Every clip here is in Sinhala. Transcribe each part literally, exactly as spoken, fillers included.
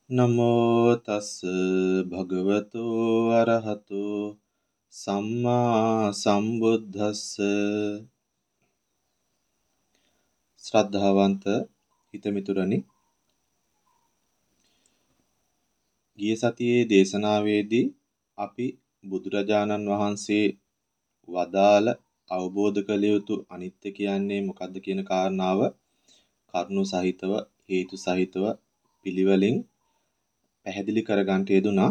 නමෝ තස් භගවතු අරහතු සම්මා සම්බුද්දස්ස. ශ්‍රද්ධාවන්ත හිතමිතුරනි, ගිය සතියේ දේශනාවේදී අපි බුදුරජාණන් වහන්සේ වදාළ අවබෝධ කළ යුතු අනිත්‍ය කියන්නේ මොකක්ද කියන කාරණාව කරුණු සහිතව හේතු සහිතව පිළිවෙලින් පැහැදිලි කරගන්න යෙදුනා.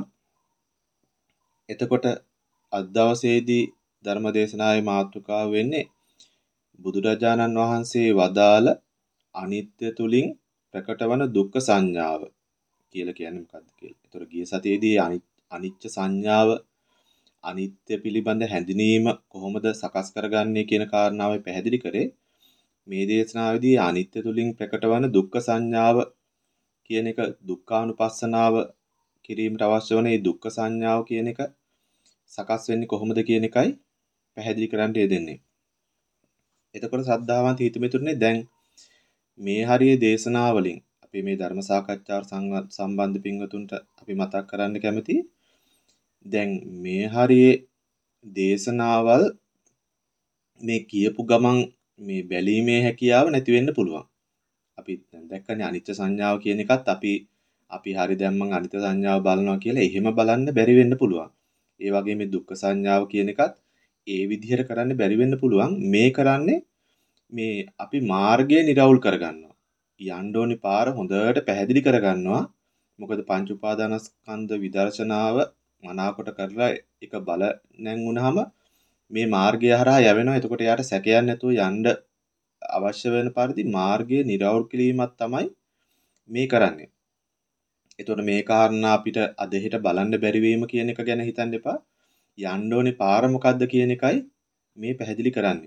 එතකොට අද දවසේදී ධර්ම දේශනාවේ මාතෘකාව වෙන්නේ බුදුරජාණන් වහන්සේ වදාළ අනිත්‍ය තුලින් ප්‍රකටවන දුක්ඛ සංඥාව කියලා කියන්නේ මොකක්ද කියලා. ඒතර ගිය සතියේදී අනිච්ච සංඥාව අනිත්‍ය පිළිබඳ හැඳිනීම කොහොමද සකස් කරගන්නේ කියන කාරණාව පැහැදිලි කරේ. මේ දේශනාවේදී අනිත්‍ය තුලින් ප්‍රකටවන දුක්ඛ සංඥාව කියන එක දුක්ඛානුපස්සනාව කිරීමට අවශ්‍ය වන මේ දුක්ඛ සංඥාව කියන එක සකස් වෙන්නේ කොහොමද කියන එකයි පැහැදිලි කරන්න යෙදෙන්නේ. එතකොට ශ්‍රද්ධාවන්ත හිතමිතුරනේ, දැන් මේ හරියේ දේශනාවලින් අපි මේ ධර්ම සාකච්ඡාවට සම්බන්ධ පින්වතුන්ට අපි මතක් කරන්න කැමති. දැන් මේ හරියේ දේශනාවල් මේ කියපු ගමන් මේ බැලීමේ හැකියාව නැති වෙන්න පුළුවන්. අපි දැන් දැක්කනේ අනිත්‍ය සංඥාව කියන එකත් අපි අපි හරි දැන් මං අනිත්‍ය සංඥාව බලනවා කියලා එහෙම බලන්න බැරි වෙන්න පුළුවන්. ඒ වගේ මේ දුක්ඛ සංඥාව කියන එකත් ඒ විදිහට කරන්න බැරි වෙන්න පුළුවන්. මේ කරන්නේ මේ අපි මාර්ගය නිරවුල් කරගන්නවා. යන්න ඕනි පාර හොඳට පැහැදිලි කරගන්නවා. මොකද පංච උපාදානස්කන්ධ විදර්ශනාව මනාකොට කරලා එක බල නැංගුනහම මේ මාර්ගය හරහා යවෙනවා. එතකොට යාට සැකයක් නැතුව යන්න අවශ්‍ය වෙන පරිදි මාර්ගය නිරවුල් කිරීමක් තමයි මේ කරන්නේ. එතකොට මේ කාරණා අපිට අදහෙට බලන්න බැරි වීම කියන එක ගැන හිතන්න එපා. යන්න ඕනේ පාර මොකද්ද කියන එකයි මේ පැහැදිලි කරන්නේ.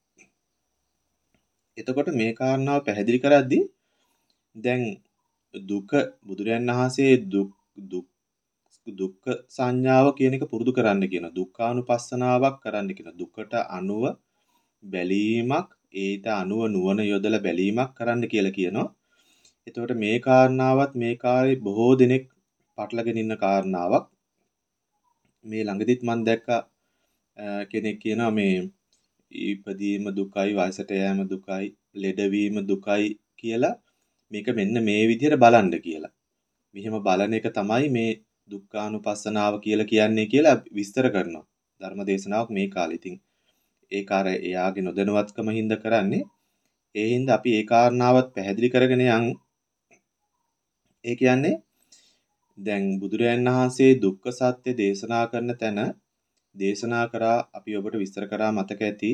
එතකොට මේ කාරණාව පැහැදිලි කරද්දී දැන් දුක බුදුරයන් වහන්සේ දුක් දුක් දුක්ඛ සංඥාව කියන එක පුරුදු කරන්න කියන දුක්ඛානුපස්සනාවක් කරන්න කියන දුකට අනුව බැලීමක්, ඒට අනුව නුවණ යොදලා බැලීමක් කරන්න කියලා කියනවා. එතකොට මේ කාරණාවත් මේ කාර්යය බොහෝ දෙනෙක් පටලගෙන ඉන්න කාරණාවක්. මේ ළඟදිත් මම දැක්කා කෙනෙක් කියනවා මේ ඉපදීම දුකයි, වයසට යෑම දුකයි, ලෙඩවීම දුකයි කියලා මේක මෙන්න මේ විදිහට බලන්න කියලා. මෙහෙම බලන එක තමයි මේ දුක්ඛානුපස්සනාව කියලා කියන්නේ කියලා විස්තර කරනවා. ධර්ම දේශනාවක් මේ කාලේ. ඉතින් ඒ කාර්යය එයාගේ නොදැනුවත්කම හින්දා කරන්නේ. ඒ හින්දා අපි ඒ කාරණාවත් පැහැදිලි කරගෙන යන්. ඒ කියන්නේ දැන් බුදුරයන් වහන්සේ දුක්ඛ සත්‍ය දේශනා කරන තැන දේශනා කරා අපි ඔබට විස්තර කරා මතක ඇති.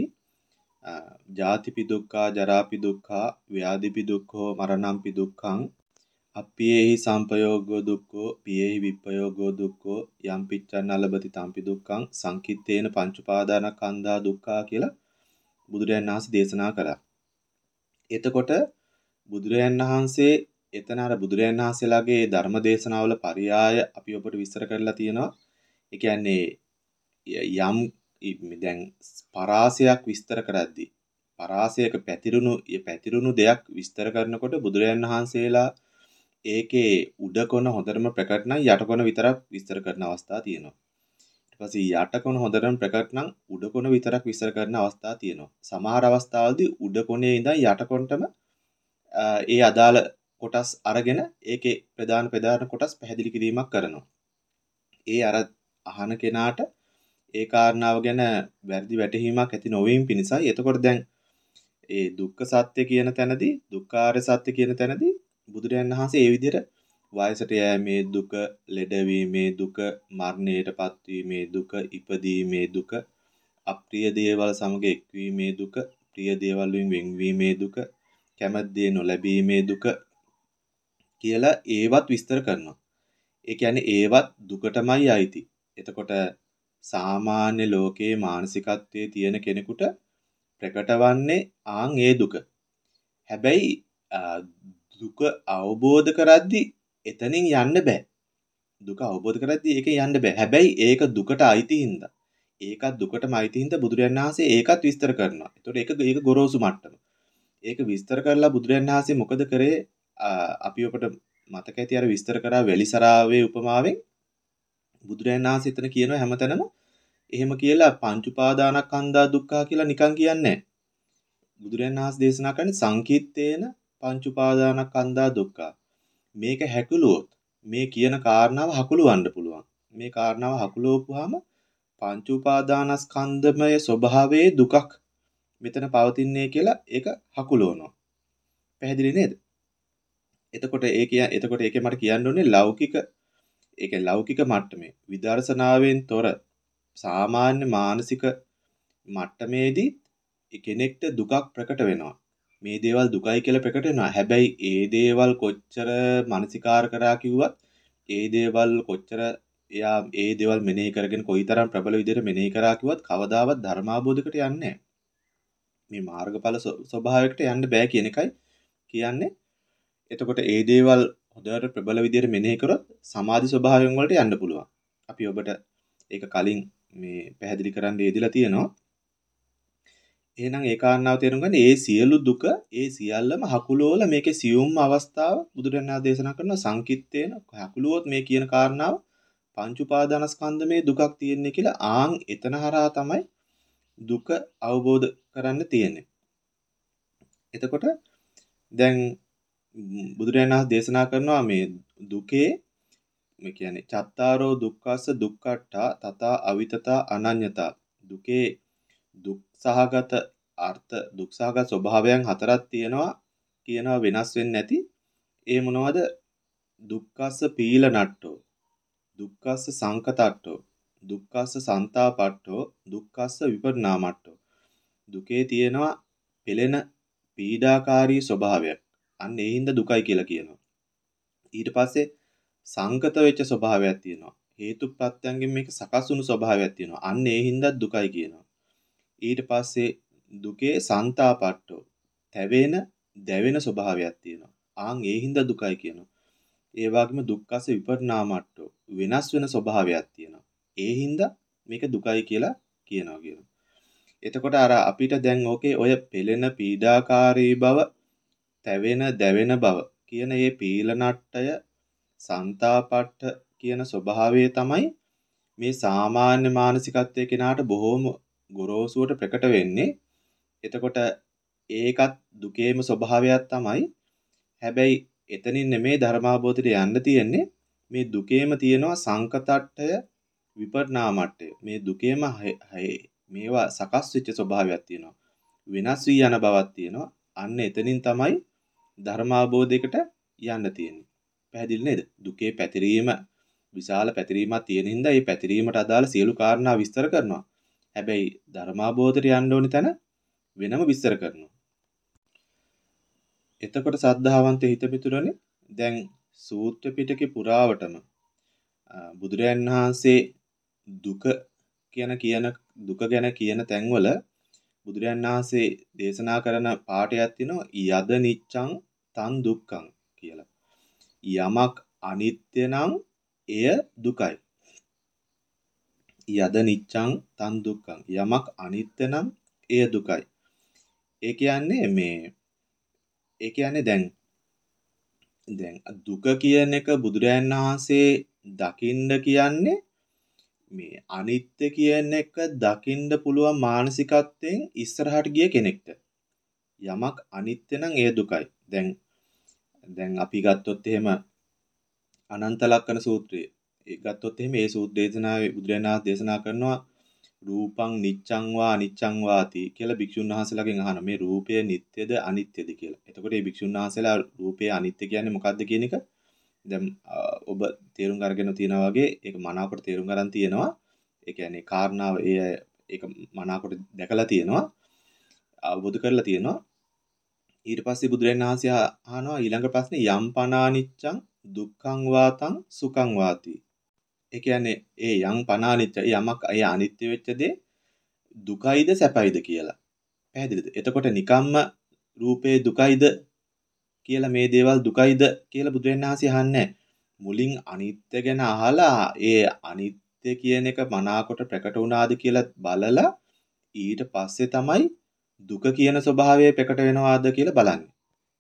ජාතිපි දුක්ඛා, ජරාපි දුක්ඛා, ව්‍යාධිපි දුක්ඛෝ, මරණම්පි දුක්ඛං, අප්පියේහි සම්පයෝගෝ දුක්ඛෝ, පියේහි විප්පයෝගෝ දුක්ඛෝ, යම් පිච්ඡන්න ලබති තම්පි දුක්ඛං, සංකිට්ඨේන පංච උපාදානස්කන්ධා දුක්ඛා කියලා බුදුරයන් වහන්සේ දේශනා කළා. එතකොට බුදුරයන් වහන්සේ එතන අර බුදුරයන් වහන්සේලාගේ ධර්ම දේශනාවල පරියාය අපි ඔබට විස්තර කරලා තියෙනවා. ඒ කියන්නේ යම් දැන් පරාසයක් විස්තර කරද්දී පරාසයක පැතිරුණු පැතිරුණු දෙයක් විස්තර කරනකොට බුදුරයන් වහන්සේලා ඒකේ උඩ කොන හොඳටම ප්‍රකට නම් යට කොන විතරක් විස්තර කරන අවස්ථා තියෙනවා. ඊට පස්සේ යට කොන හොඳටම ප්‍රකට නම් උඩ කොන විතරක් විස්තර කරන අවස්ථා තියෙනවා. සමහර අවස්ථාවලදී උඩ කොනේ ඉඳන් යට කොනටම ඒ අදාළ කොටස් අරගෙන ඒකේ ප්‍රධාන ප්‍රධාන කොටස් පැහැදිලි කිරීමක් කරනවා. ඒ අර අහන කෙනාට ඒ කාරණාව ගැන වැරදි වැටහීමක් ඇති නොවීම පිණිසයි. එතකොට දැන් ඒ දුක්ඛ සත්‍ය කියන තැනදී දුක්ඛාර සත්‍ය කියන තැනදී බුදුරජාණන් වහන්සේ ඒ විදිහට වයසට යෑමේ දුක, ලෙඩවීමේ දුක, මරණයටපත් වීමේ දුක, ඉපදීමේ දුක, අප්‍රිය දේවල් සමග එක්වීමේ දුක, ප්‍රිය දේවල් වලින් වෙන්වීමේ දුක, කැමැති දේ නොලැබීමේ දුක කියලා ඒවත් විස්තර කරනවා. ඒ කියන්නේ ඒවත් දුකටමයි අයිති. එතකොට සාමාන්‍ය ලෝකයේ මානසිකත්වයේ තියෙන කෙනෙකුට ප්‍රකටවන්නේ ආන් ඒ දුක. හැබැයි දුක අවබෝධ කරද්දී එතනින් යන්න බෑ. දුක අවබෝධ කරද්දී ඒකෙන් යන්න බෑ. හැබැයි ඒක දුකට අයිති හින්දා. ඒකත් දුකටම අයිති හින්දා බුදුරජාණන් වහන්සේ ඒකත් විස්තර කරනවා. ඒතකොට ඒක ඒක ගොරෝසු මට්ටම. ඒක විස්තර කරලා බුදුරජාණන් වහන්සේ මොකද කරේ අපි ඔබට මතක ඇති අර විස්තර කරා වැලිසරාවේ උපමාවෙන් බුදුරජාණන් වහන්සේ එතන කියනවා හැමතැනම එහෙම කියලා පංච උපාදානස්කන්ධා දුක්ඛ කියලා නිකන් කියන්නේ නැහැ. බුදුරජාණන් වහන්සේ දේශනා කරන්නේ සංකීර්තේන පංච උපාදානස්කන්ධා දුක්ඛ. මේක හැකුලුවොත් මේ කියන කාරණාව හකුලවන්න පුළුවන්. මේ කාරණාව හකුලවපුවාම පංච උපාදානස්කන්ධමය ස්වභාවයේ දුකක් මෙතන පවතින්නේ කියලා ඒක හකුලවනවා. පැහැදිලි නේද? එතකොට ඒ කිය එතකොට ඒකේ මට කියන්න ඕනේ ලෞකික ඒක ලෞකික මට්ටමේ විදර්ශනාවෙන් තොර සාමාන්‍ය මානසික මට්ටමේදී කෙනෙක්ට දුකක් ප්‍රකට වෙනවා. මේ දේවල් දුකයි කියලා ප්‍රකට වෙනවා. හැබැයි ඒ දේවල් කොච්චර මානසිකාර කරා කිව්වත් ඒ දේවල් කොච්චර එයා ඒ දේවල් මෙනෙහි කරගෙන කොයිතරම් ප්‍රබල විදිහට මෙනෙහි කරා කිව්වත් කවදාවත් ධර්මාබෝධයකට යන්නේ නැහැ. මේ මාර්ගඵල ස්වභාවයකට යන්න බෑ කියන එකයි කියන්නේ. එතකොට ඒ දේවල් හොඳට ප්‍රබල විදිහට මෙනෙහි කරොත් සමාධි ස්වභාවයෙන් වලට යන්න පුළුවන්. අපි ඔබට ඒක කලින් මේ පැහැදිලි කරන්න යෙදিলা තියෙනවා. එහෙනම් ඒ කාරණාව තේරුම් ගන්න ඒ සියලු දුක ඒ සියල්ලම හකුලෝල මේකේ සියුම් අවස්ථාව බුදුරණා දේශනා කරන සංකිට්ඨේන හකුලුවොත් මේ කියන කාරණාව පංච උපාදානස්කන්ධමේ දුකක් තියෙන්නේ කියලා ආන් එතන හරහා තමයි දුක අවබෝධ කරන්න තියෙන්නේ. එතකොට දැන් බුදුරණා දේශනා කරනවා මේ දුකේ මේ කියන්නේ චත්තාරෝ දුක්ඛස්ස දුක්ඛට්ඨා තථා අවිතතා අනඤ්‍යතා දුකේ දුක් සහගත අර්ථ දුක් සහගත ස්වභාවයන් හතරක් තියෙනවා කියනවා වෙනස් වෙන්නේ නැති ඒ මොනවද දුක්ඛස්ස පීලනට්ඨෝ දුක්ඛස්ස සංකතට්ඨෝ දුක්ඛස්ස සන්තාපට්ඨෝ දුක්ඛස්ස විපරිණාමට්ඨෝ දුකේ තියෙනවා පෙළෙන පීඩාකාරී ස්වභාවයක් අන්න ඒ හින්දා දුකයි කියලා කියනවා ඊට පස්සේ සංකත වෙච්ච ස්වභාවයක් තියෙනවා හේතු ප්‍රත්‍යයෙන් මේක සකස් වුණු ස්වභාවයක් තියෙනවා අන්න ඒ හින්දා දුකයි කියනවා ඊට පස්සේ දුකේ සන්තාපට්ඨෝ තැවෙන දැවෙන ස්වභාවයක් තියෙනවා. ආන් ඒ හින්දා දුකයි කියනවා. ඒ වගේම දුක්ඛස විපරිණාමට්ඨෝ වෙනස් වෙන ස්වභාවයක් තියෙනවා. ඒ හින්දා මේක දුකයි කියලා කියනවා කියනවා. එතකොට අර අපිට දැන් ඕකේ ඔය පෙළෙන පීඩාකාරී බව තැවෙන දැවෙන බව කියන මේ පීලනට්ඨය සන්තාපට්ඨ කියන ස්වභාවය තමයි මේ සාමාන්‍ය මානසිකත්වයේ කෙනාට බොහෝම ගොරෝසුවට ප්‍රකට වෙන්නේ. එතකොට ඒකත් දුකේම ස්වභාවයක් තමයි. හැබැයි එතනින් නෙමේ ධර්මාබෝධයට යන්න තියෙන්නේ. මේ දුකේම තියෙනවා සංකතට්ඨය විපරිණාමට්ඨය. මේ දුකේම මේවා සකස් වෙච්ච ස්වභාවයක් තියෙනවා. වෙනස් වී යන බවක් තියෙනවා. අන්න එතනින් තමයි ධර්මාබෝධයකට යන්න තියෙන්නේ. පැහැදිලි නේද? දුකේ පැතිරීම විශාල පැතිරීමක් තියෙන හින්දා මේ පැතිරීමට අදාළ සියලු කාරණා විස්තර කරනවා. හැබැයි ධර්මාබෝධයට යන්න ඕනි තැන වෙනම විස්තර කරනවා. එතකොට සද්ධාවන්ත හිත මිතුරනේ දැන් සූත්‍ර පිටකේ පුරාවටම බුදුරයන් වහන්සේ දුක කියන කියන දුක ගැන කියන තැන්වල බුදුරයන් වහන්සේ දේශනා කරන පාඩයක් තියෙනවා යද නිච්ඡං තන් දුක්ඛං කියලා. යමක් අනිත්‍ය නම් එය දුකයි. යද නිච්ඡං තන් දුක්ඛං යමක් අනිත්‍ය නම් එය දුකයි. ඒ කියන්නේ මේ ඒ කියන්නේ දැන් දැන් දුක කියන එක බුදුරයන් වහන්සේ දකින්න කියන්නේ මේ අනිත්‍ය කියන එක දකින්න පුළුවන් මානසිකත්වයෙන් ඉස්සරහට ගිය කෙනෙක්ට. යමක් අනිත්‍ය නම් එය දුකයි. දැන් දැන් අපි ගත්තොත් එහෙම අනන්ත ලක්කන සූත්‍රය ඒ ගත්තොත් එහෙම මේ සූත්‍ර දේශනාවේ බුදුරජාණන් වහන්සේ දේශනා කරනවා රූපං නිච්ඡං වා අනිච්ඡං වාති කියලා භික්ෂුන් වහන්සේලාගෙන් අහනවා මේ රූපය නිට්ටයද අනිත්‍යද කියලා. එතකොට මේ භික්ෂුන් වහන්සේලා රූපය අනිත්‍ය කියන්නේ මොකක්ද කියන එක දැන් ඔබ තේරුම් අරගෙන තියනවා වගේ ඒක මනාවකට තේරුම් ගන්න තියෙනවා. ඒ කියන්නේ කාරණාව ඒ ඒක මනාවකට දැකලා තියෙනවා. අවබෝධ කරලා තියෙනවා. ඊට පස්සේ බුදුරජාණන් වහන්සේ අහනවා ඊළඟ ප්‍රශ්නේ යම් පනානිච්ඡං දුක්ඛං වාතං සුඛං වාති. ඒ කියන්නේ ඒ යම් පනානිච්ච යමක් ඒ අනිත්‍ය වෙච්ච දේ දුකයිද සැපයිද කියලා. පැහැදිලිද? එතකොට නිකම්ම රූපේ දුකයිද කියලා මේ දේවල් දුකයිද කියලා බුදුරජාණන් වහන්සේ අහන්නේ මුලින් අනිත්‍ය ගැන අහලා ඒ අනිත්‍ය කියන එක මනාකොට ප්‍රකට වුණාද කියලා බලලා ඊට පස්සේ තමයි දුක කියන ස්වභාවය ප්‍රකට වෙනවාද කියලා බලන්නේ.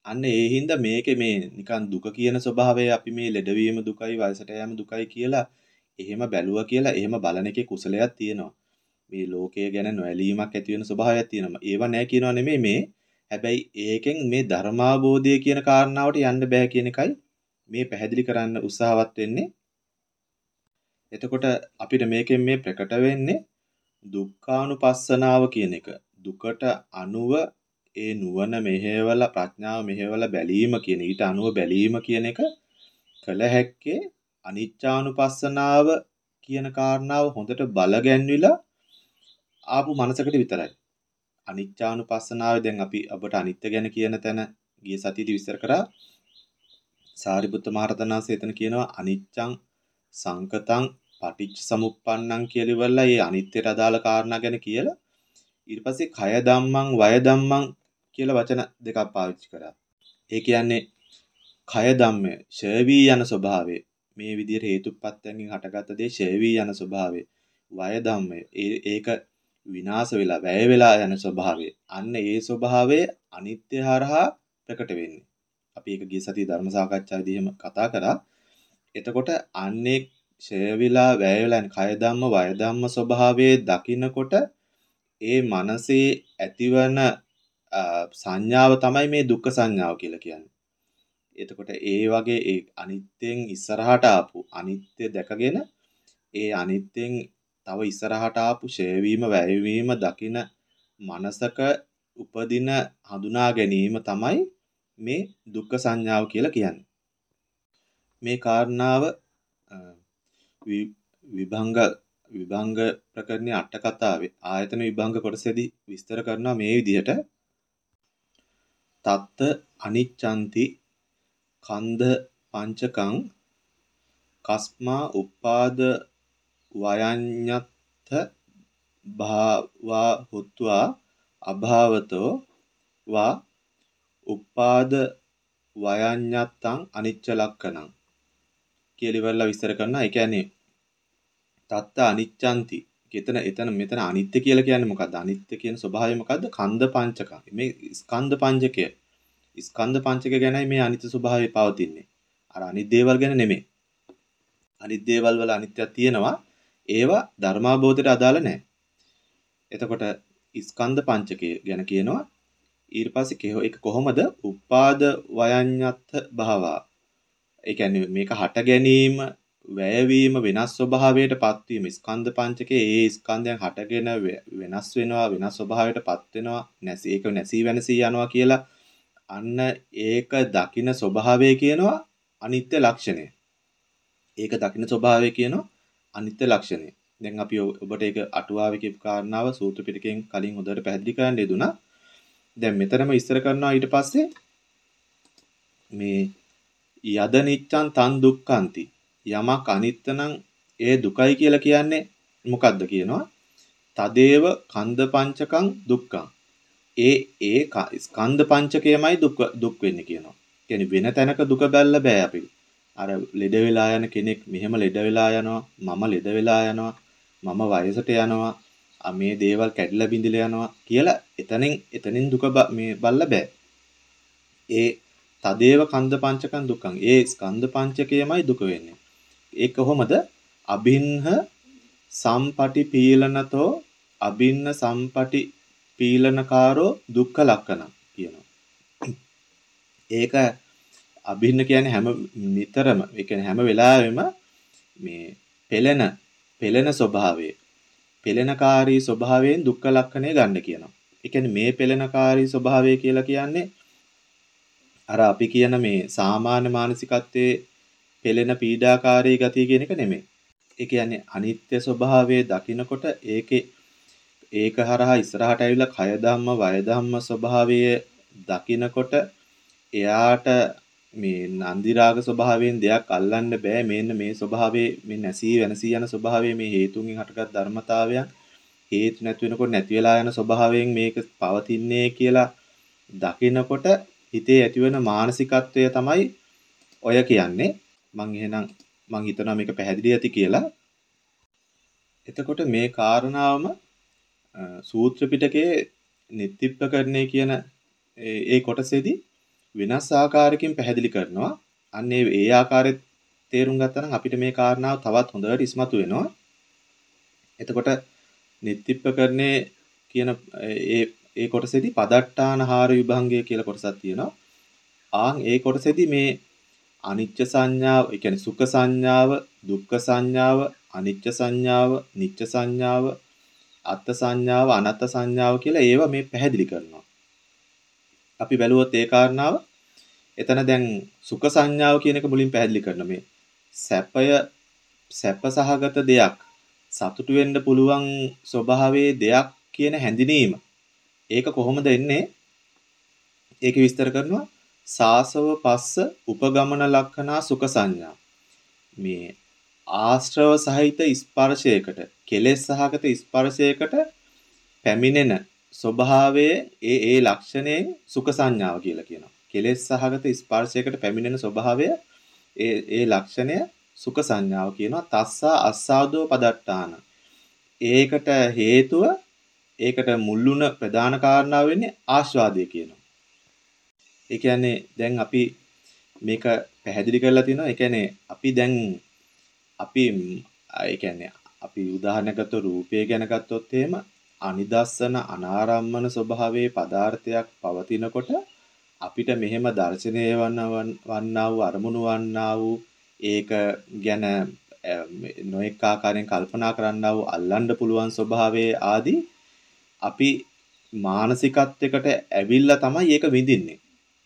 අන්න ඒ හින්දා මේකේ මේ නිකන් දුක කියන ස්වභාවය අපි මේ ලෙඩවීම දුකයි වයසට යෑම දුකයි කියලා එහෙම බැලුවා කියලා එහෙම බලන එකේ කුසලයක් තියෙනවා. මේ ලෝකය ගැන නොඇලීමක් ඇති වෙන ස්වභාවයක් තියෙනවා. ඒව නැහැ කියනවා නෙමෙයි මේ. හැබැයි ඒකෙන් මේ ධර්මාබෝධය කියන කාරණාවට යන්න බෑ කියන එකයි මේ පැහැදිලි කරන්න උත්සාහවත් වෙන්නේ. එතකොට අපිට මේකෙන් මේ ප්‍රකට වෙන්නේ දුක්ඛානුපස්සනාව කියන එක. දුකට අනුව ඒ නුවණ මෙහෙवला ප්‍රඥාව මෙහෙवला බැලීම කියන ඊට අනුව බැලීම කියන එක කළ හැක්කේ අනිච්චානුපස්සනාව කියන කාරණාව හොඳට බලගැන්විලා ආපු මනසකට විතරයි. අනිච්චානුපස්සනාවේ දැන් අපි අපට අනිත්‍ය ගැන කියන තැන ගිය සතියේදී විස්තර කරා. සාරිපුත්ත මහරහතන් වහන්සේ එතන කියනවා අනිච්චං සංකතං පටිච්ච සමුප්පන්නං කියලා ඉවරලා මේ අනිත්‍යට අදාළ කාරණා ගැන කියලා ඊට පස්සේ කය ධම්මං වය ධම්මං කියලා වචන දෙකක් පාවිච්චි කරා. ඒ කියන්නේ කය ධම්මය ඡය වී යන ස්වභාවය මේ විදිහට හේතුප්‍රත්‍යයෙන් හටගත්ත දේ ඡය වී යන ස්වභාවය වය ධම්මය ඒක විනාශ වෙලා වැය වෙලා යන ස්වභාවය අන්න ඒ ස්වභාවය අනිත්‍ය හරහා ප්‍රකට වෙන්නේ. අපි ඒක ගිය සතියේ ධර්ම සාකච්ඡාවේදී එහෙම කතා කරා. එතකොට අන්නේ ඡය විලා වැය වෙලා යන කය ධම්ම වය ධම්ම ස්වභාවයේ දකින්නකොට ඒ මනසේ ඇතිවන සංඥාව තමයි මේ දුක්ඛ සංඥාව කියලා කියන්නේ. එතකොට ඒ වගේ ඒ අනිත්‍යෙන් ඉස්සරහට ආපු අනිත්‍ය දැකගෙන ඒ අනිත්‍යෙන් තව ඉස්සරහට ආපු ඡය වීම වැය වීම දකින මනසක උපදින හඳුනා ගැනීම තමයි මේ දුක්ඛ සංඥාව කියලා කියන්නේ. මේ කාරණාව විභංග විභංග ප්‍රකරණයේ අට කතාවේ ආයතන විභංග කොටසේදී විස්තර කරනවා මේ විදිහට තත්ත අනිච්ඡන්ති කන්ධ පංචකං කස්මා උපාද වයඤ්ඤත්ථ භාවා හුත්වා අභාවතෝ වා උපාද වයඤ්ඤත්තං අනිච්ච ලක්ඛණං කියලා ඉවරලා විස්තර කරනවා. ඒ කියන්නේ තත්ත අනිච්ඡන්ති. එතන එතන මෙතන අනිත්‍ය කියලා කියන්නේ මොකද්ද? අනිත්‍ය කියන ස්වභාවය මොකද්ද? කන්ධ පංචකං. මේ ස්කන්ධ පංචකය. ස්කන්ධ පංචකය ගැනයි මේ අනිත්‍ය ස්වභාවය පවතින්නේ. අර අනිත් දේවල් ගැන නෙමෙයි. අනිත් දේවල් වල අනිත්‍යයක් තියෙනවා. ඒවා ධර්මාබෝධයට අදාළ නැහැ. එතකොට ස්කන්ධ පංචකය ගැන කියනවා. ඊට පස්සේ ඒක කොහොමද? උපාද වයඤ්ඤත්ථ භාවා. ඒ කියන්නේ මේක හට ගැනීම, වැයවීම, වෙනස් ස්වභාවයට පත්වීම. ස්කන්ධ පංචකයේ ඒ ස්කන්ධයන් හටගෙන වෙනස් වෙනවා, වෙනස් ස්වභාවයට පත් වෙනවා, නැසී ඒක නැසී වෙනසී යනවා කියලා අන්න ඒක දකින්න ස්වභාවය කියනවා අනිත්‍ය ලක්ෂණය. ඒක දකින්න ස්වභාවය කියනවා අනිත්‍ය ලක්ෂණය. දැන් අපි ඔබට ඒක අටුවාවේ කියපු කාරණාව සූත්‍ර පිටකයෙන් කලින් හොඳට පැහැදිලි කරන්න යෙදුණා. දැන් මෙතනම විස්තර කරනවා ඊට පස්සේ මේ යද නිච්ඡං තන් දුක්ඛන්ති යමක් අනිත්‍ය නම් ඒ දුකයි කියලා කියන්නේ මොකද්ද කියනවා තදේව කන්ද පංචකං දුක්ඛං ඒ ඒ ස්කන්ධ පංචකයමයි දුක් දුක් වෙන්නේ කියනවා. කියන්නේ වෙන තැනක දුක බැලලා බෑ අපිට. අර ලෙඩ වෙලා යන කෙනෙක් මෙහෙම ලෙඩ වෙලා යනවා, මම ලෙඩ වෙලා යනවා, මම වයසට යනවා, මේ දේවල් කැඩිලා බිඳිලා යනවා කියලා එතනින් එතනින් දුක මේ බල්ලා බෑ. ඒ තදේව කන්ද පංචකං දුක්ඛං ඒ ස්කන්ධ පංචකයමයි දුක වෙන්නේ. ඒ කොහොමද? අභින්හ සම්පටි පීලනතෝ අභින්න සම්පටි පීලනකාරෝ දුක්ඛ ලක්ඛණ කියනවා. ඒක අභින්න කියන්නේ හැම නිතරම ඒ කියන්නේ හැම වෙලාවෙම මේ පෙළෙන පෙළෙන ස්වභාවය පෙළෙනකාරී ස්වභාවයෙන් දුක්ඛ ලක්ෂණය ගන්න කියනවා. ඒ කියන්නේ මේ පෙළෙනකාරී ස්වභාවය කියලා කියන්නේ අර අපි කියන මේ සාමාන්‍ය මානසිකත්වයේ පෙළෙන පීඩාකාරී ගතිය කියන එක නෙමෙයි. ඒ කියන්නේ අනිත්‍ය ස්වභාවය දකිනකොට ඒකේ ඒක හරහා ඉස්සරහට ඇවිල්ලා කය ධම්ම වය ධම්ම ස්වභාවය දකිනකොට එයාට මේ නන්දි රාග ස්වභාවයෙන් දෙයක් අල්ලන්න බෑ. මේන්න මේ ස්වභාවයේ මේ නැසී වෙනසී යන ස්වභාවයේ මේ හේතුන්ගෙන් හටගත් ධර්මතාවයන් හේතු නැති වෙනකොට නැති වෙලා යන ස්වභාවයෙන් මේක පවතින්නේ කියලා දකිනකොට හිතේ ඇතිවන මානසිකත්වය තමයි ඔය කියන්නේ. මම එහෙනම් මම හිතනවා මේක පැහැදිලි ඇති කියලා. එතකොට මේ කාරණාවම සූත්‍ර පිටකයේ නිත්‍යප්‍රකරණේ කියන ඒ කොටසේදී වෙනස් ආකාරයකින් පැහැදිලි කරනවා. අන්න ඒ ඒ ආකාරයේ තේරුම් ගත්තා නම් අපිට මේ කාරණාව තවත් හොඳට ඉස්මතු වෙනවා. එතකොට නිත්තිප්පකරණේ කියන ඒ ඒ කොටසේදී පදට්ටාන හාර විභංගය කියලා කොටසක් තියෙනවා. ආන් ඒ කොටසේදී මේ අනිච්ච සංඥාව, ඒ කියන්නේ සුඛ සංඥාව, දුක්ඛ සංඥාව, අනිච්ච සංඥාව, නිච්ච සංඥාව, අත්ථ සංඥාව, අනත්ත් සංඥාව කියලා ඒවා මේ පැහැදිලි කරනවා. අපි බැලුවොත් ඒ කාරණාව එතන දැන් සුඛ සංඥාව කියන එක මුලින් පැහැදිලි කරනවා. මේ සැපය සැප සහගත දෙයක්, සතුටු වෙන්න පුළුවන් ස්වභාවයේ දෙයක් කියන හැඳිනීම. ඒක කොහොමද එන්නේ? ඒක විස්තර කරනවා සාසව පස්ස උපගමන ලක්ෂණා සුඛ සංඥා. මේ ආශ්‍රව සහිත ස්පර්ශයකට, කෙලෙස් සහගත ස්පර්ශයකට පැමිණෙන ස්වභාවයේ ඒ ඒ ලක්ෂණයෙන් සුඛ සංඥාව කියලා කියනවා. කෙලෙස් සහගත ස්පර්ශයකට පැමිණෙන ස්වභාවය ඒ ඒ ලක්ෂණය සුඛ සංඥාව කියනවා. තස්සා අස්සාදෝ පදට්ටාන. ඒකට හේතුව ඒකට මුල්ුණ ප්‍රධාන කාරණාව වෙන්නේ ආස්වාදය කියනවා. ඒ කියන්නේ දැන් අපි මේක පැහැදිලි කරලා තිනවා. ඒ කියන්නේ අපි දැන් අපි ඒ කියන්නේ අපි උදාහරණයක් ගත්තොත් රූපය ගැන ගත්තොත් එහෙම අනිදස්සන අනාරම්මන ස්වභාවයේ පදාර්ථයක් පවතිනකොට අපිට මෙහෙම දර්ශනය වන්නා වූ අරමුණු වන්නා වූ ඒක ගැන නොඑක ආකාරයෙන් කල්පනා කරන්නා වූ අල්ලන්න පුළුවන් ස්වභාවයේ ආදී අපි මානසිකත්වයකට ඇවිල්ලා තමයි ඒක විඳින්නේ.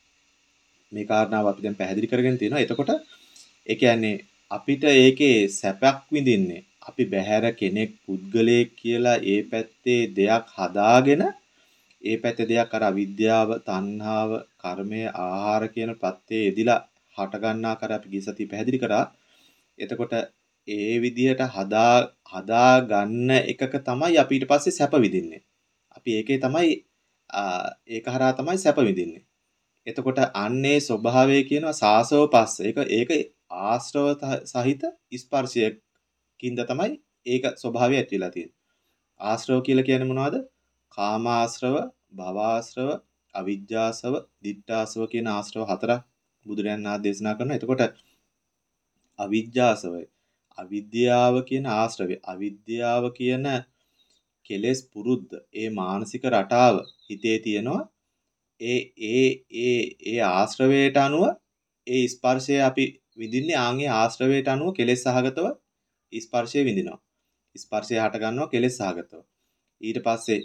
මේ කාරණාව අපි දැන් පැහැදිලි කරගෙන තියෙනවා. එතකොට ඒ කියන්නේ අපිට ඒකේ සැපක් විඳින්නේ අපි බහැර කෙනෙක් පුද්ගලයෙක් කියලා ඒ පැත්තේ දෙයක් හදාගෙන ඒ පැත්තේ දෙයක් අර අවිද්‍යාව, තණ්හාව, කර්මය, ආහාර කියන ප්‍රත්‍යේ යෙදිලා හට ගන්නා කර අපි ගිය සතිය පැහැදිලි කරා. එතකොට ඒ විදිහට හදා හදා ගන්න එකක තමයි අපි ඊට පස්සේ සැප විඳින්නේ. අපි ඒකේ තමයි ඒක හරහා තමයි සැප විඳින්නේ. එතකොට අන්නේ ස්වභාවය කියනවා සාසව පස්ස. ඒක ඒක ආශ්‍රව සහිත ස්පර්ශයකින්ද තමයි ඒක ස්වභාවය ඇති වෙලා තියෙන්නේ. ආශ්‍රව කියලා කියන්නේ මොනවද? කාමාශ්‍රව, භවආශ්‍රව, අවිජ්ජාශ්‍රව, දිට්ඨාශ්‍රව කියන ආශ්‍රව හතරක් බුදුරයන් වහන්සේ දේශනා කරනවා. එතකොට අවිජ්ජාශ්‍රවය, අවිද්‍යාව කියන ආශ්‍රවය, අවිද්‍යාව කියන කෙලෙස් පුරුද්ද, ඒ මානසික රටාව හිතේ තියෙනවා. ඒ ඒ ඒ ඒ ආශ්‍රවයට අනුව ඒ ස්පර්ශය අපි විඳින්නේ ආන්ගේ ආශ්‍රවයට අනුව කෙලෙස් සහගතව ස්පර්ශය විඳිනවා. ස්පර්ශය හට ගන්නවා කෙලෙස් සහගතව. ඊට පස්සේ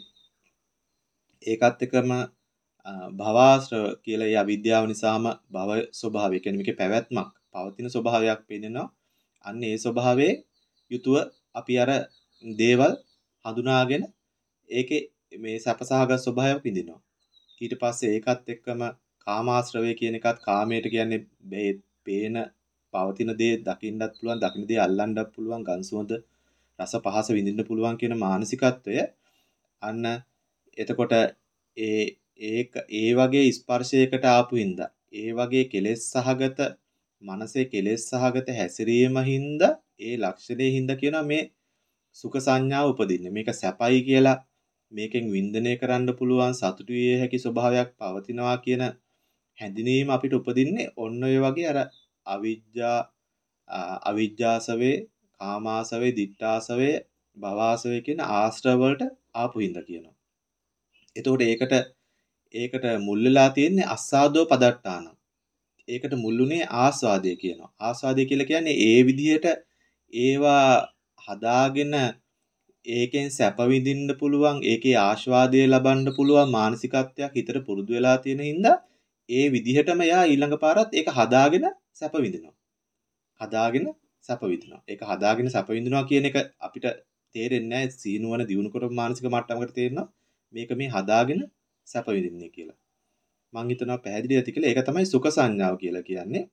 ඒකත් එක්කම භවආශ්‍රව කියලා ඒ අවිද්‍යාව නිසාම භව ස්වභාවය කියන්නේ මේකේ පැවැත්මක් පවතින ස්වභාවයක් පෙන්වනවා. අන්න ඒ ස්වභාවයේ යුතුව අපි අර දේවල් හඳුනාගෙන ඒකේ මේ සැපසහගත ස්වභාවයක් විඳිනවා. ඊට පස්සේ ඒකත් එක්කම කාමාශ්‍රවය කියන එකත් කාමයට කියන්නේ මේ පේන පවතින දේ දකින්නත් පුළුවන්, දකින්න දේ අල්ලන්නත් පුළුවන්, ගන්සුවඳ රස පහස විඳින්න පුළුවන් කියන මානසිකත්වය. අන්න එතකොට ඒ ඒක ඒ වගේ ස්පර්ශයකට ආපු හින්දා, ඒ වගේ කෙලෙස් සහගත මනසේ කෙලෙස් සහගත හැසිරීම හින්දා, ඒ ලක්ෂණේ හින්දා කියනවා මේ සුඛ සංඥාව උපදින්නේ. මේක සැපයි කියලා මේකෙන් වින්දනය කරන්න පුළුවන් සතුටු විය හැකි ස්වභාවයක් පවතිනවා කියන හැඳිනීම අපිට උපදින්නේ ඔන්න ඔය වගේ අර අවිජ්ජා අවිජ්ජාසවේ, කාමාසවේ, දිට්ඨාසවේ, භවආසවේ කියන ආශ්‍රව වලට ආපු හින්දා කියනවා. එතකොට ඒකට ඒකට මුල් වෙලා තියෙන්නේ අස්සාදෝ පදට්ටාන. ඒකට මුල්ුනේ ආස්වාදය කියනවා. ආස්වාදය කියලා කියන්නේ ඒ විදිහට ඒවා හදාගෙන ඒකෙන් සැප විඳින්න පුළුවන්, ඒකේ ආස්වාදය ලබන්න පුළුවන් මානසිකත්වයක් හිතට පුරුදු වෙලා තියෙන හින්දා ඒ විදිහටම යා ඊළඟ පාරත් ඒක හදාගෙන සැප විඳිනවා. හදාගෙන සැප විඳිනවා. ඒක හදාගෙන සැප විඳිනවා කියන එක අපිට තේරෙන්නේ නැහැ. සීනුවන දියුණු කරපු මානසික මට්ටමකට තේරෙනවා මේක මේ හදාගෙන සැප විඳින්නේ කියලා. මම හිතනවා පැහැදිලි ඇති කියලා. ඒක තමයි සුඛ සංඥාව කියලා කියන්නේ.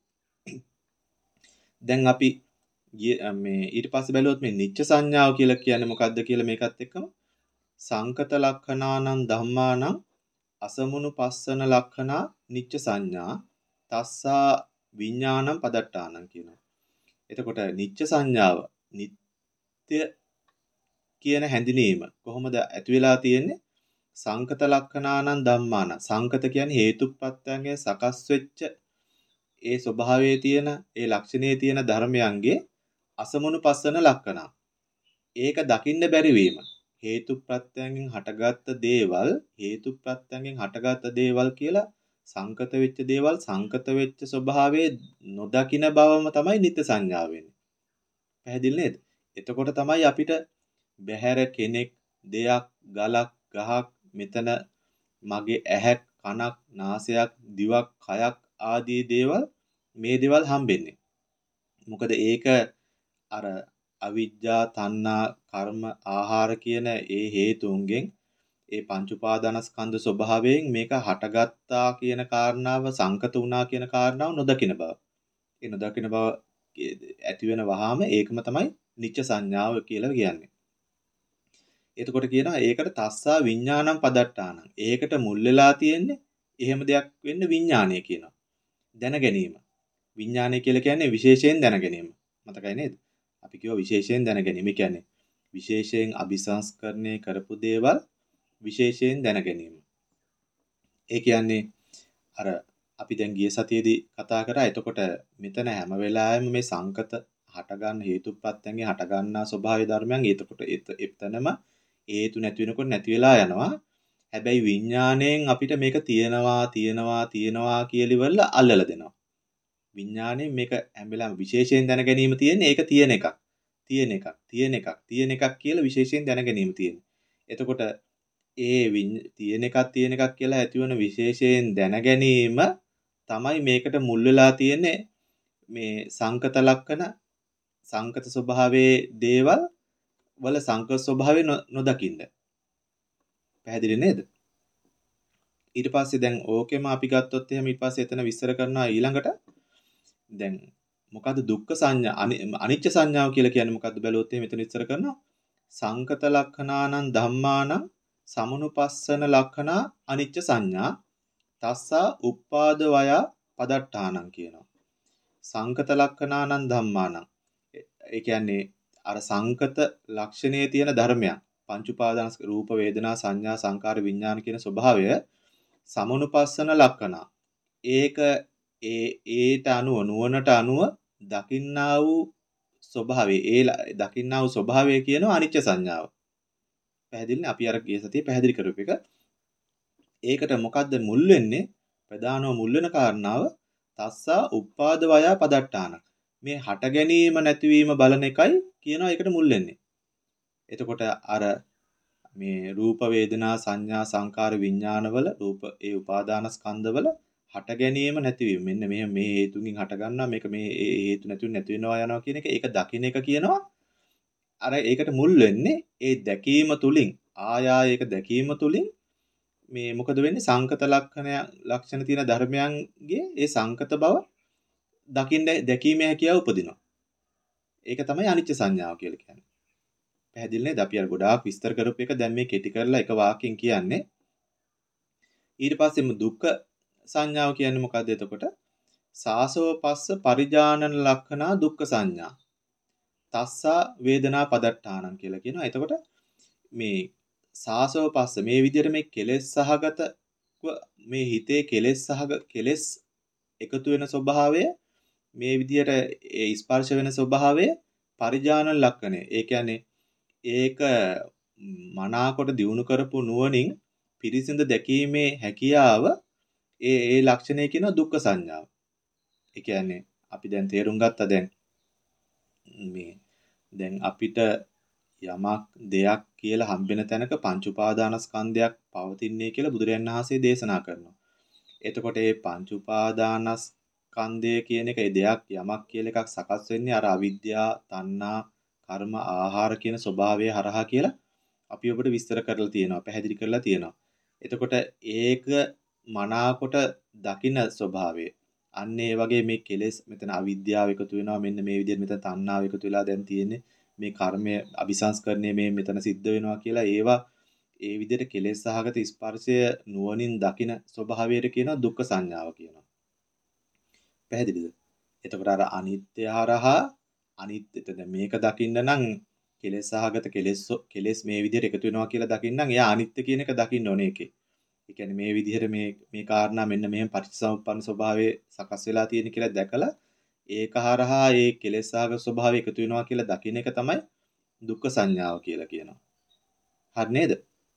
දැන් අපි මේ ඊට පස්සේ බැලුවොත් මේ නිච්ච සංඥාව කියලා කියන්නේ මොකක්ද කියලා මේකත් එක්කම සංකත ලක්ෂණානං ධම්මානං අසමුණු පස්සන ලක්ෂණා නිච්ච සංඥා තස්සා විඥානං පදට්ටානං කියනවා. එතකොට නිච්ච සංඥාව නිත්‍ය කියන හැඳිනීම කොහොමද ඇති වෙලා තියෙන්නේ? සංකත ලක්ෂණානං ධම්මාන. සංකත කියන්නේ හේතුප්‍රත්‍යයන්ගෙන් සකස් වෙච්ච ඒ ස්වභාවයේ තියෙන ඒ ලක්ෂණයේ තියෙන ධර්මයන්ගේ අසමනුපස්සන ලක්ෂණ. ඒක දකින්න බැරි වීම. හේතුප්‍රත්‍යයෙන් හටගත්ත දේවල් හේතුප්‍රත්‍යයෙන් හටගත්ත දේවල් කියලා සංකත වෙච්ච දේවල් සංකත වෙච්ච ස්වභාවයේ නොදකින බවම තමයි නිත්‍ය සංඥාව වෙන්නේ. පැහැදිලි නේද? එතකොට තමයි අපිට බහැර කෙනෙක්, දෙයක්, ගලක්, ගහක්, මෙතන මගේ ඇහැක්, කනක්, නාසයක්, දිවක්, කයක් ආදී දේවල් මේ දේවල් හම්බෙන්නේ. මොකද ඒක අර අවිජ්ජා, තණ්හා, කර්ම, ආහාර කියන ඒ හේතුන්ගෙන් ඒ පංච උපාදානස්කන්ධ ස්වභාවයෙන් මේක හටගත්තා කියන කාරණාව සංකත වුණා කියන කාරණාව නොදකින බව. ඒ නොදකින බව ඇති වෙන වහාම ඒකම තමයි නිච්ච සංඥාව කියලා කියන්නේ. එතකොට කියනවා ඒකට තස්සා විඥානං පදට්ටානං. ඒකට මුල් වෙලා තියෙන්නේ එහෙම දෙයක් වෙන්න විඥානය කියනවා. දැන ගැනීම. විඥානය කියලා කියන්නේ විශේෂයෙන් දැන ගැනීම. මතකයි නේද? අපි කියව විශේෂයෙන් දැන ගැනීම. ඒ කියන්නේ විශේෂයෙන් අபிසංස්කරණය කරපු දේවල් විශේෂයෙන් දැන ගැනීම. ඒ කියන්නේ අර අපි දැන් ගිය සතියේදී කතා කරා. එතකොට මෙතන හැම වෙලාවෙම මේ සංකත හටගන්න හේතුප්‍රත්‍යයෙන් හටගන්නා ස්වභාවය ධර්මයන් එතකොට එතනම හේතු නැති වෙනකොට නැති වෙලා යනවා. හැබැයි විඥාණයෙන් අපිට මේක තියෙනවා තියෙනවා තියෙනවා කියලා ඉවරලා අල්ලලා දෙනවා. විඥාණයෙන් මේක හැම වෙලාවෙම විශේෂයෙන් දැන ගැනීම තියෙන්නේ ඒක තියෙන එකක්. තියෙන එකක් තියෙන එකක් තියෙන එකක් කියලා විශේෂයෙන් දැන ගැනීම තියෙන්නේ. එතකොට ඒ තියෙන එකක් තියෙන එකක් කියලා ඇතිවන විශේෂයෙන් දැන ගැනීම තමයි මේකට මුල් වෙලා තියෙන්නේ මේ සංකත ලක්ෂණ සංකත ස්වභාවයේ දේවල් වල සංකත ස්වභාවය නොදකින්න. පැහැදිලි නේද? ඊට පස්සේ දැන් ඕකෙම අපි ගත්තොත් එහෙම ඊට පස්සේ එතන විස්තර කරනවා ඊළඟට දැන් මොකද්ද දුක්ඛ සංඥා අනිච්ච සංඥාව කියලා කියන්නේ මොකද්ද බැලුවොත් එහෙම මෙතන විස්තර කරනවා සංකත ලක්ෂණානං ධම්මානං සමනුපස්සන ලක්ෂණා අනිච්ච සංඥා තස්සා උප්පාද වය පදට්ඨානං කියනවා. සංකත ලක්ෂණානං ධම්මානං ඒ කියන්නේ අර සංකත ලක්ෂණයේ තියෙන ධර්මයන් පංච උපාදාන රූප වේදනා සංඥා සංකාර විඥාන කියන ස්වභාවය සමනුපස්සන ලක්ෂණ. ඒක ඒ ඒට අනුව නුවණට අනුව දකින්නා වූ ස්වභාවය ඒ දකින්නා වූ ස්වභාවය කියනවා අනිච්ච සංඥාව. පැහැදිලිනේ? අපි අර ගිය සතියේ පැහැදිලි කරපු එක. ඒකට මොකද්ද මුල් වෙන්නේ? ප්‍රධානව මුල් වෙන කාරණාව තස්සා උප්පාද වය පදට්ටාන. මේ හට ගැනීම නැතිවීම බලන එකයි කියනවා ඒකට මුල් වෙන්නේ. එතකොට අර මේ රූප වේදනා සංඥා සංකාර විඥානවල රූප ඒ උපාදාන ස්කන්ධවල හට ගැනීම නැතිවීම මෙන්න මේ මේ හේතුකින් හට ගන්නවා මේක මේ හේතු නැතුව නැති වෙනවා යනවා කියන එක ඒක දකින්න එක කියනවා අර ඒකට මුල් වෙන්නේ ඒ දැකීම තුලින් ආයා ඒක දැකීම තුලින් මේ මොකද වෙන්නේ සංකත ලක්ෂණ ලක්ෂණ තියෙන ධර්මයන්ගේ ඒ සංකත බව දකින්න දැකීමේ හැකියාව උපදිනවා. ඒක තමයි අනිච්ච සංඥාව කියලා කියන්නේ. පැහැදිලි නේද? අපි අර ගොඩාක් විස්තර කරපු එක දැන් මේ කෙටි කරලා එක වාක්‍යයෙන් කියන්නේ. ඊට පස්සේම දුක්ඛ සංඥාව කියන්නේ මොකද්ද එතකොට? සාසව පස්ස පරිජානන ලක්ෂණා දුක්ඛ සංඥා. තස්සා වේදනා පදට්ඨානං කියලා කියනවා. එතකොට මේ සාසව පස්ස මේ විදිහට මේ කෙලෙස් සහගත මේ හිතේ කෙලෙස් සහගත කෙලෙස් එකතු වෙන ස්වභාවය මේ විදිහට ඒ ස්පර්ශ වෙන ස්වභාවය පරිජානන ලක්ෂණය. ඒ කියන්නේ ඒක මනාකොට දියුණු කරපු නුවණින් පිරිසිඳ දැකීමේ හැකියාව ඒ ඒ ලක්ෂණය කියන දුක්ඛ සංඥාව. ඒ කියන්නේ අපි දැන් තේරුම් ගත්තා දැන් මේ දැන් අපිට යමක් දෙයක් කියලා හම්බෙන තැනක පංච උපාදානස්කන්ධයක් පවතින්නේ කියලා බුදුරජාණන් වහන්සේ දේශනා කරනවා. එතකොට මේ පංච උපාදානස්කන්ධය කියන එක ඒ දෙයක් යමක් කියලා එකක් සකස් වෙන්නේ අර අවිද්‍යාව, තණ්හා, කර්ම, ආහාර කියන ස්වභාවය හරහා කියලා අපි ඔබට විස්තර කරලා තියෙනවා, පැහැදිලි කරලා තියෙනවා. එතකොට ඒක මනාකොට දකින්න ස්වභාවය. අන්න ඒ වගේ මේ කෙලෙස් මෙතන අවිද්‍යාව එකතු වෙනවා. මෙන්න මේ විදිහට මෙතන තණ්හාව එකතු වෙලා දැන් තියෙන්නේ. මේ කර්මය අபிසංස්කරණය මේ මෙතන සිද්ධ වෙනවා කියලා ඒවා ඒ විදිහට කෙලෙස් සහගත ස්පර්ශය නුවණින් දකින ස්වභාවයට කියනවා දුක්ඛ සංඥාව කියනවා. පැහැදිලිද? එතකොට අර අනිත්‍ය හරහා අනිත්‍යට දැන් මේක දකින්න නම් කෙලෙස් සහගත කෙලෙස් කෙලෙස් මේ විදිහට එකතු වෙනවා කියලා දකින්නම් එයා අනිත්‍ය කියන එක දකින්න ඕනේ ඒකේ. ඒ කියන්නේ මේ විදිහට මේ මේ කාරණා මෙන්න මෙහෙම පටිච්චසමුප්පන්න ස්වභාවයේ සකස් වෙලා තියෙන කියලා දැකලා ඒක හරහා ඒ කෙලෙස් සහගත ස්වභාවය එකතු වෙනවා කියලා දකින්න එක තමයි දුක්ඛ සංඥාව කියලා කියනවා. හරි නේද?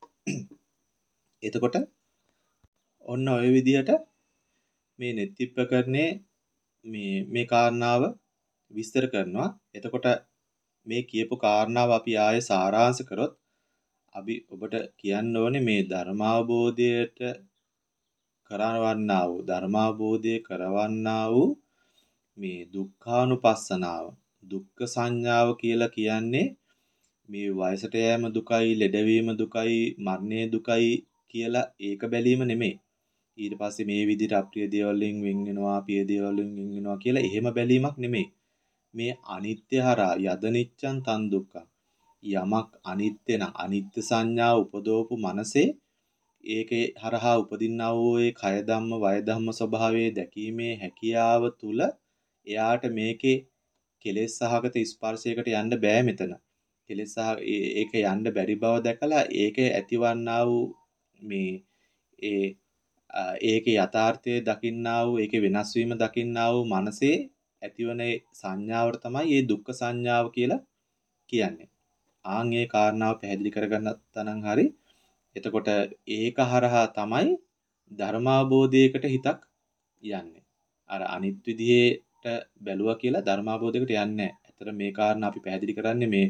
එතකොට ඔන්න ඔය විදිහට මේ නෙත්තිප්පකරණේ මේ මේ කාරණාව විස්තර කරනවා. එතකොට මේ කියපු කාරණාව අපි ආයෙ සාරාංශ කරොත් අපි ඔබට කියන්න ඕනේ මේ ධර්මාවබෝධයට කරවන්නා වූ ධර්මාවබෝධය කරවන්නා වූ මේ දුක්ඛානුපස්සනාව දුක්ඛ සංඥාව කියලා කියන්නේ මේ වයසට යෑම දුකයි ලෙඩවීම දුකයි මරණය දුකයි කියලා ඒක බැලීම නෙමෙයි. ඊට පස්සේ මේ විදිහට අප්‍රිය දේවල් වලින් වෙන් වෙනවා ප්‍රිය දේවල් වලින් වෙන් වෙනවා කියලා එහෙම බැලීමක් නෙමෙයි. මේ අනිත්‍ය හරහා යදනිච්ඡන් තන් දුක්ඛං යමක් අනිත්‍ය නම් අනිත්‍ය සංඥාව උපදවපු මනසේ ඒකේ හරහා උපදින්නා වූ ඒ කය ධම්ම වය ධම්ම ස්වභාවයේ දැකීමේ හැකියාව තුල එයාට මේකේ කෙලෙස් සහගත ස්පර්ශයකට යන්න බෑ මෙතන. කෙලෙස් සහ ඒක යන්න බැරි බව දැකලා ඒකේ ඇතිවන්නා වූ මේ ඒ ඒකේ යථාර්ථය දකින්නා වූ ඒකේ වෙනස් වීම දකින්නා වූ මනසේ ඇතිවන සංඥාවට තමයි මේ දුක්ඛ සංඥාව කියලා කියන්නේ. ආන් ඒ කාරණාව පැහැදිලි කරගන්නත් නම් හරි. එතකොට ඒක හරහා තමයි ධර්මාවබෝධයකට හිතක් යන්නේ. අර අනිත් විදිහට බැලුවා කියලා ධර්මාවබෝධයකට යන්නේ නැහැ. ඇත්තට මේ කාරණා අපි පැහැදිලි කරන්නේ මේ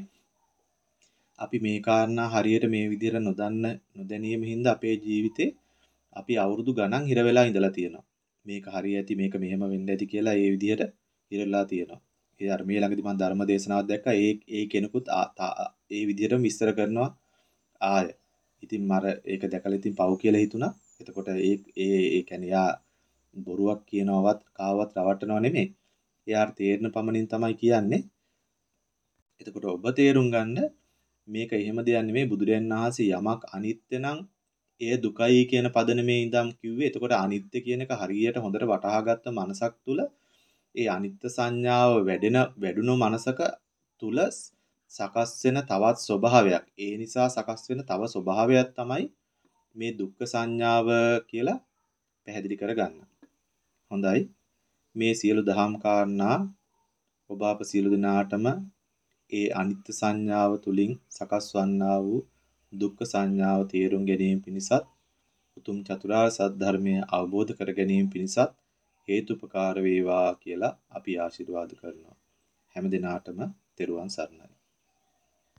අපි මේ කාරණා හරියට මේ විදිහට නොදන්න නොදැනීම හින්දා අපේ ජීවිතේ අපි අවුරුදු ගණන් හිර වෙලා ඉඳලා තියෙනවා. මේක හරිය ඇති මේක මෙහෙම වෙන්න ඇති කියලා ඒ විදිහට හිරලා තියෙනවා. ඒ අර මේ ළඟදී මම ධර්ම දේශනාවක් දැක්කා. ඒ ඒ කෙනෙකුත් ඒ විදිහටම විස්තර කරනවා ආය. ඉතින් මර ඒක දැකලා ඉතින් පව් කියලා හිතුණා. එතකොට ඒ ඒ ඒ කියන්නේ යා බොරුවක් කියනවවත් කාවත් රවට්ටනව නෙමෙයි. එයාට තේරෙන පමණින් තමයි කියන්නේ. එතකොට ඔබ තේරුම් ගන්න මේක එහෙම දෙයක් නෙමෙයි බුදුරජාණන් වහන්සේ යමක් අනිත්‍ය නම් එය දුකයි කියන පදනමේ ඉඳන් කිව්වේ. එතකොට අනිත්‍ය කියන එක හරියට හොඳට වටහාගත්ත මනසක් තුල ඒ අනිත්‍ය සංඥාව වැඩෙන වැඩුණු මනසක තුල සකස් වෙන තවත් ස්වභාවයක්. ඒ නිසා සකස් වෙන තව ස්වභාවයක් තමයි මේ දුක්ඛ සංඥාව කියලා පැහැදිලි කරගන්න. හොඳයි. මේ සියලු දහම් කාරණා ඔබ අප සියලු දෙනාටම ඒ අනිත්‍ය සංඥාව තුලින් සකස් වන්නා වූ දුක්ඛ සංඥාව තේරුම් ගැනීම පිණිසත් උතුම් චතුරාර්ය සත්‍ය ධර්මය අවබෝධ කර ගැනීම පිණිසත් හේතුපකාර වේවා කියලා අපි ආශිර්වාද කරනවා. හැම දිනාටම තෙරුවන් සරණයි.